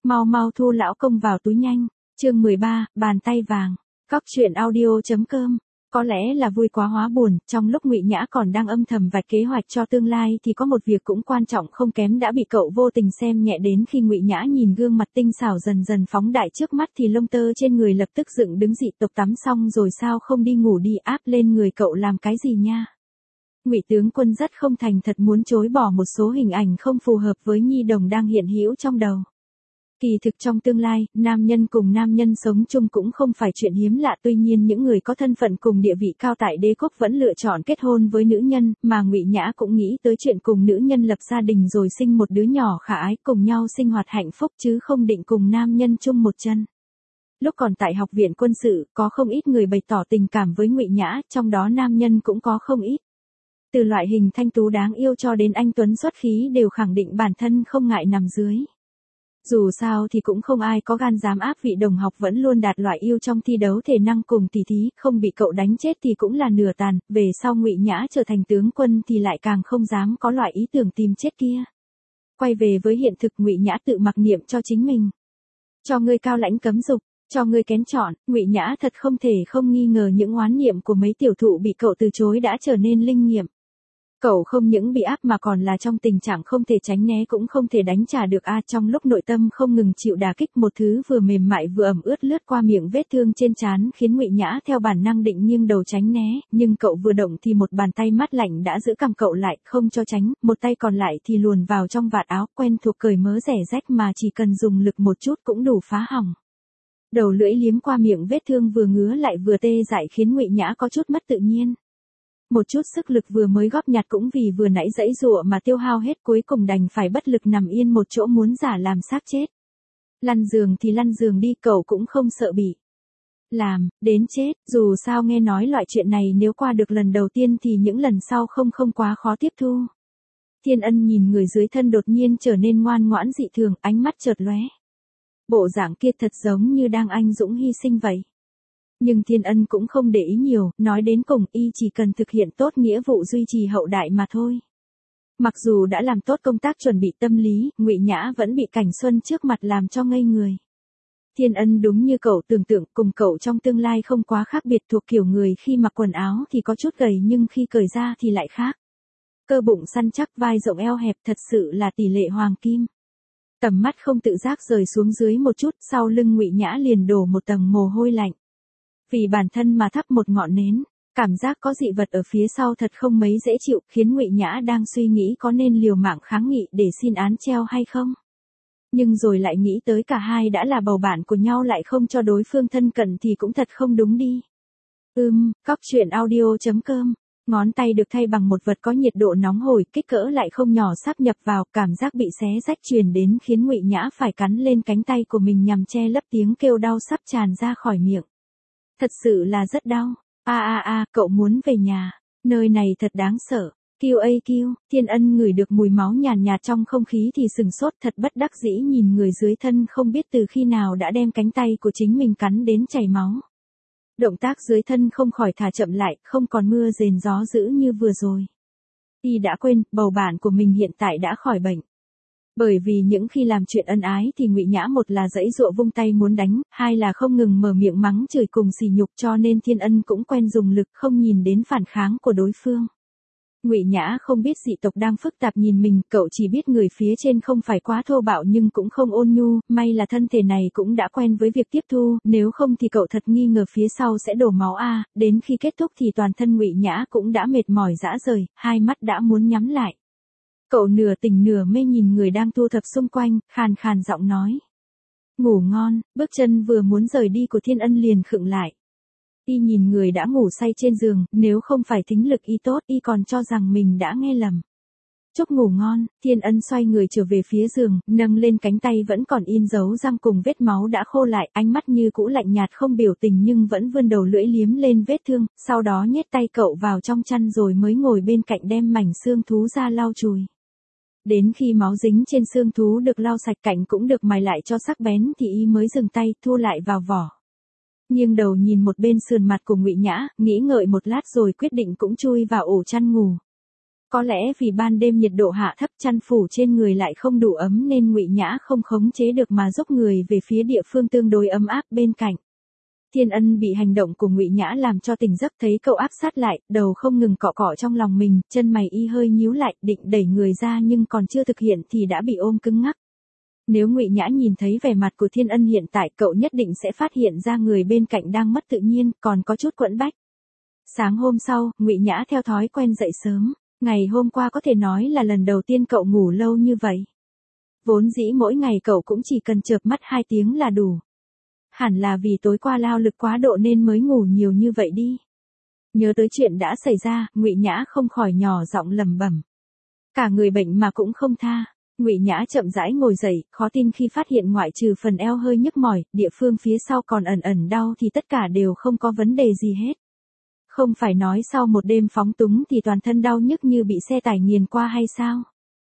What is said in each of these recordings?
Mau mau thu lão công vào túi nhanh. Chương 13, bàn tay vàng. Cóc truyện audio.com. Có lẽ là vui quá hóa buồn, trong lúc Ngụy Nhã còn đang âm thầm vạch kế hoạch cho tương lai thì có một việc cũng quan trọng không kém đã bị cậu vô tình xem nhẹ đến khi Ngụy Nhã nhìn gương mặt tinh xảo dần dần phóng đại trước mắt thì lông tơ trên người lập tức dựng đứng dị tộc tắm xong rồi sao không đi ngủ đi áp lên người cậu làm cái gì nha. Ngụy tướng quân rất không thành thật muốn chối bỏ một số hình ảnh không phù hợp với nhi đồng đang hiện hữu trong đầu. Kỳ thực trong tương lai, nam nhân cùng nam nhân sống chung cũng không phải chuyện hiếm lạ, tuy nhiên những người có thân phận cùng địa vị cao tại đế quốc vẫn lựa chọn kết hôn với nữ nhân, mà Ngụy Nhã cũng nghĩ tới chuyện cùng nữ nhân lập gia đình rồi sinh một đứa nhỏ khả ái cùng nhau sinh hoạt hạnh phúc chứ không định cùng nam nhân chung một chân. Lúc còn tại học viện quân sự, có không ít người bày tỏ tình cảm với Ngụy Nhã, trong đó nam nhân cũng có không ít. Từ loại hình thanh tú đáng yêu cho đến anh tuấn xuất khí đều khẳng định bản thân không ngại nằm dưới. Dù sao thì cũng không ai có gan dám áp vị đồng học vẫn luôn đạt loại yêu trong thi đấu thể năng cùng tỷ thí, không bị cậu đánh chết thì cũng là nửa tàn, về sau Ngụy Nhã trở thành tướng quân thì lại càng không dám có loại ý tưởng tìm chết kia. Quay về với hiện thực, Ngụy Nhã tự mặc niệm cho chính mình. Cho ngươi cao lãnh cấm dục, cho ngươi kén chọn, Ngụy Nhã thật không thể không nghi ngờ những oán niệm của mấy tiểu thụ bị cậu từ chối đã trở nên linh nghiệm. Cậu không những bị áp mà còn là trong tình trạng không thể tránh né cũng không thể đánh trả được trong lúc nội tâm không ngừng chịu đả kích, một thứ vừa mềm mại vừa ẩm ướt lướt qua miệng vết thương trên trán khiến Ngụy Nhã theo bản năng định nghiêng đầu tránh né, nhưng cậu vừa động thì một bàn tay mát lạnh đã giữ cằm cậu lại, không cho tránh, một tay còn lại thì luồn vào trong vạt áo, quen thuộc cởi mớ rẻ rách mà chỉ cần dùng lực một chút cũng đủ phá hỏng. Đầu lưỡi liếm qua miệng vết thương vừa ngứa lại vừa tê dại khiến Ngụy Nhã có chút mất tự nhiên. Một chút sức lực vừa mới góp nhặt cũng vì vừa nãy giãy giụa mà tiêu hao hết, cuối cùng đành phải bất lực nằm yên một chỗ muốn giả làm xác chết. Lăn giường thì lăn giường đi, cậu cũng không sợ bị làm đến chết, dù sao nghe nói loại chuyện này nếu qua được lần đầu tiên thì những lần sau không quá khó tiếp thu. Thiên Ân nhìn người dưới thân đột nhiên trở nên ngoan ngoãn dị thường, ánh mắt chợt lóe. Bộ dạng kia thật giống như đang anh dũng hy sinh vậy. Nhưng Thiên Ân cũng không để ý nhiều, nói đến cùng y chỉ cần thực hiện tốt nghĩa vụ duy trì hậu đại mà thôi. Mặc dù đã làm tốt công tác chuẩn bị tâm lý, Ngụy Nhã vẫn bị cảnh xuân trước mặt làm cho ngây người. Thiên Ân đúng như cậu tưởng tượng, cùng cậu trong tương lai không quá khác biệt, thuộc kiểu người khi mặc quần áo thì có chút gầy nhưng khi cởi ra thì lại khác. Cơ bụng săn chắc, vai rộng eo hẹp, thật sự là tỷ lệ hoàng kim. Tầm mắt không tự giác rời xuống dưới một chút, sau lưng Ngụy Nhã liền đổ một tầng mồ hôi lạnh. Vì bản thân mà thắp một ngọn nến, cảm giác có dị vật ở phía sau thật không mấy dễ chịu, khiến Ngụy Nhã đang suy nghĩ có nên liều mạng kháng nghị để xin án treo hay không. Nhưng rồi lại nghĩ tới cả hai đã là bầu bạn của nhau lại không cho đối phương thân cận thì cũng thật không đúng đi. Cóc truyện audio.com. Ngón tay được thay bằng một vật có nhiệt độ nóng hổi, kích cỡ lại không nhỏ sáp nhập vào, cảm giác bị xé rách truyền đến khiến Ngụy Nhã phải cắn lên cánh tay của mình nhằm che lấp tiếng kêu đau sắp tràn ra khỏi miệng. Thật sự là rất đau. Cậu muốn về nhà. Nơi này thật đáng sợ. Kêu. Thiên Ân ngửi được mùi máu nhàn nhạt trong không khí thì sừng sốt, thật bất đắc dĩ nhìn người dưới thân không biết từ khi nào đã đem cánh tay của chính mình cắn đến chảy máu. Động tác dưới thân không khỏi thả chậm lại, không còn mưa rền gió dữ như vừa rồi. Y đã quên, bầu bạn của mình hiện tại đã khỏi bệnh. Bởi vì những khi làm chuyện ân ái thì Ngụy Nhã một là giãy giụa vung tay muốn đánh, hai là không ngừng mở miệng mắng chửi cùng sỉ nhục, cho nên Thiên Ân cũng quen dùng lực không nhìn đến phản kháng của đối phương. Ngụy Nhã không biết dị tộc đang phức tạp nhìn mình, cậu chỉ biết người phía trên không phải quá thô bạo nhưng cũng không ôn nhu, may là thân thể này cũng đã quen với việc tiếp thu, nếu không thì cậu thật nghi ngờ phía sau sẽ đổ máu đến khi kết thúc thì toàn thân Ngụy Nhã cũng đã mệt mỏi rã rời, hai mắt đã muốn nhắm lại. Cậu nửa tỉnh nửa mê nhìn người đang thu thập xung quanh, khàn giọng nói. Ngủ ngon, bước chân vừa muốn rời đi của Thiên Ân liền khựng lại. Y nhìn người đã ngủ say trên giường, nếu không phải thính lực y tốt, y còn cho rằng mình đã nghe lầm. Chúc ngủ ngon, Thiên Ân xoay người trở về phía giường, nâng lên cánh tay vẫn còn in dấu răng cùng vết máu đã khô lại, ánh mắt như cũ lạnh nhạt không biểu tình nhưng vẫn vươn đầu lưỡi liếm lên vết thương, sau đó nhét tay cậu vào trong chăn rồi mới ngồi bên cạnh đem mảnh xương thú ra lau chùi. Đến khi máu dính trên xương thú được lau sạch, cạnh cũng được mài lại cho sắc bén thì y mới dừng tay, thu lại vào vỏ. Nghiêng đầu nhìn một bên sườn mặt của Ngụy Nhã, nghĩ ngợi một lát rồi quyết định cũng chui vào ổ chăn ngủ. Có lẽ vì ban đêm nhiệt độ hạ thấp chăn phủ trên người lại không đủ ấm nên Ngụy Nhã không khống chế được mà dốc người về phía địa phương tương đối ấm áp bên cạnh. Thiên Ân bị hành động của Ngụy Nhã làm cho tỉnh giấc, thấy cậu áp sát lại, đầu không ngừng cọ cọ trong lòng mình, chân mày y hơi nhíu lại, định đẩy người ra nhưng còn chưa thực hiện thì đã bị ôm cứng ngắc. Nếu Ngụy Nhã nhìn thấy vẻ mặt của Thiên Ân hiện tại, cậu nhất định sẽ phát hiện ra người bên cạnh đang mất tự nhiên, còn có chút quẫn bách. Sáng hôm sau, Ngụy Nhã theo thói quen dậy sớm. Ngày hôm qua có thể nói là lần đầu tiên cậu ngủ lâu như vậy. Vốn dĩ mỗi ngày cậu cũng chỉ cần chợp mắt 2 tiếng là đủ. Hẳn là vì tối qua lao lực quá độ nên mới ngủ nhiều như vậy đi. Nhớ tới chuyện đã xảy ra, Ngụy Nhã không khỏi nhỏ giọng lẩm bẩm. Cả người bệnh mà cũng không tha. Ngụy Nhã chậm rãi ngồi dậy, khó tin khi phát hiện ngoại trừ phần eo hơi nhức mỏi, địa phương phía sau còn ẩn ẩn đau thì tất cả đều không có vấn đề gì hết. Không phải nói sau một đêm phóng túng thì toàn thân đau nhức như bị xe tải nghiền qua hay sao?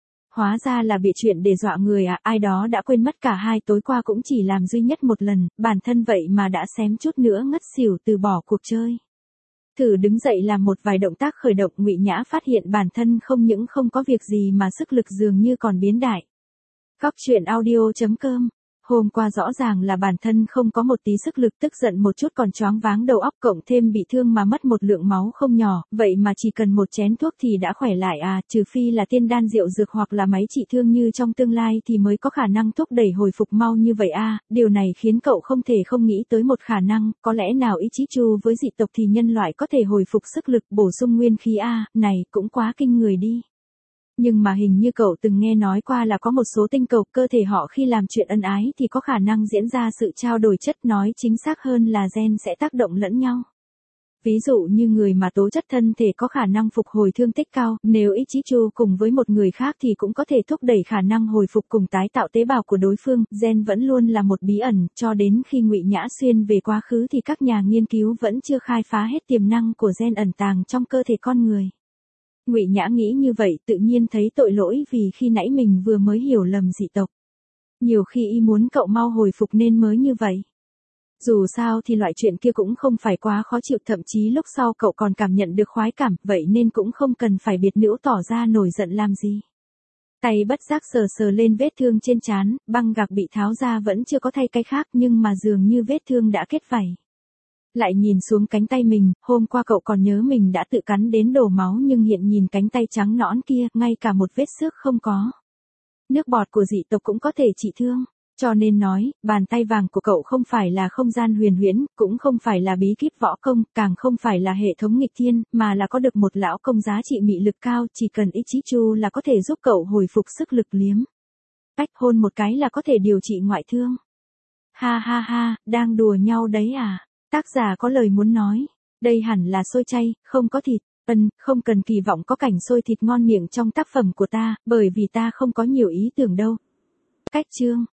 Hóa ra là bị chuyện để dọa người à, ai đó đã quên mất cả hai tối qua cũng chỉ làm duy nhất một lần, bản thân vậy mà đã xém chút nữa ngất xỉu từ bỏ cuộc chơi. Thử đứng dậy làm một vài động tác khởi động, Ngụy Nhã phát hiện bản thân không những không có việc gì mà sức lực dường như còn biến đại. Góc truyện audio.com. Hôm qua rõ ràng là bản thân không có một tí sức lực, tức giận một chút còn choáng váng đầu óc, cộng thêm bị thương mà mất một lượng máu không nhỏ, vậy mà chỉ cần một chén thuốc thì đã khỏe lại à, trừ phi là tiên đan rượu dược hoặc là máy trị thương như trong tương lai thì mới có khả năng thúc đẩy hồi phục mau như vậy à, điều này khiến cậu không thể không nghĩ tới một khả năng, có lẽ nào Ichichu với dị tộc thì nhân loại có thể hồi phục sức lực bổ sung nguyên khí à, này cũng quá kinh người đi. Nhưng mà hình như cậu từng nghe nói qua là có một số tinh cầu cơ thể họ khi làm chuyện ân ái thì có khả năng diễn ra sự trao đổi chất, nói chính xác hơn là gen sẽ tác động lẫn nhau. Ví dụ như người mà tố chất thân thể có khả năng phục hồi thương tích cao, nếu Ichichu cùng với một người khác thì cũng có thể thúc đẩy khả năng hồi phục cùng tái tạo tế bào của đối phương, gen vẫn luôn là một bí ẩn, cho đến khi Ngụy Nhã xuyên về quá khứ thì các nhà nghiên cứu vẫn chưa khai phá hết tiềm năng của gen ẩn tàng trong cơ thể con người. Ngụy Nhã nghĩ như vậy tự nhiên thấy tội lỗi vì khi nãy mình vừa mới hiểu lầm dị tộc. Nhiều khi y muốn cậu mau hồi phục nên mới như vậy. Dù sao thì loại chuyện kia cũng không phải quá khó chịu, thậm chí lúc sau cậu còn cảm nhận được khoái cảm, vậy nên cũng không cần phải biệt nữ tỏ ra nổi giận làm gì. Tay bất giác sờ sờ lên vết thương trên trán, băng gạc bị tháo ra vẫn chưa có thay cái khác nhưng mà dường như vết thương đã kết vảy. Lại nhìn xuống cánh tay mình, hôm qua cậu còn nhớ mình đã tự cắn đến đổ máu nhưng hiện nhìn cánh tay trắng nõn kia, ngay cả một vết xước không có. Nước bọt của dị tộc cũng có thể trị thương, cho nên nói, bàn tay vàng của cậu không phải là không gian huyền huyễn, cũng không phải là bí kíp võ công, càng không phải là hệ thống nghịch thiên, mà là có được một lão công giá trị mị lực cao, chỉ cần Ichichu là có thể giúp cậu hồi phục sức lực liếm. Cách hôn một cái là có thể điều trị ngoại thương. Ha ha ha, đang đùa nhau đấy à? Tác giả có lời muốn nói, đây hẳn là xôi chay, không có thịt, không cần kỳ vọng có cảnh xôi thịt ngon miệng trong tác phẩm của ta, bởi vì ta không có nhiều ý tưởng đâu. Cách chương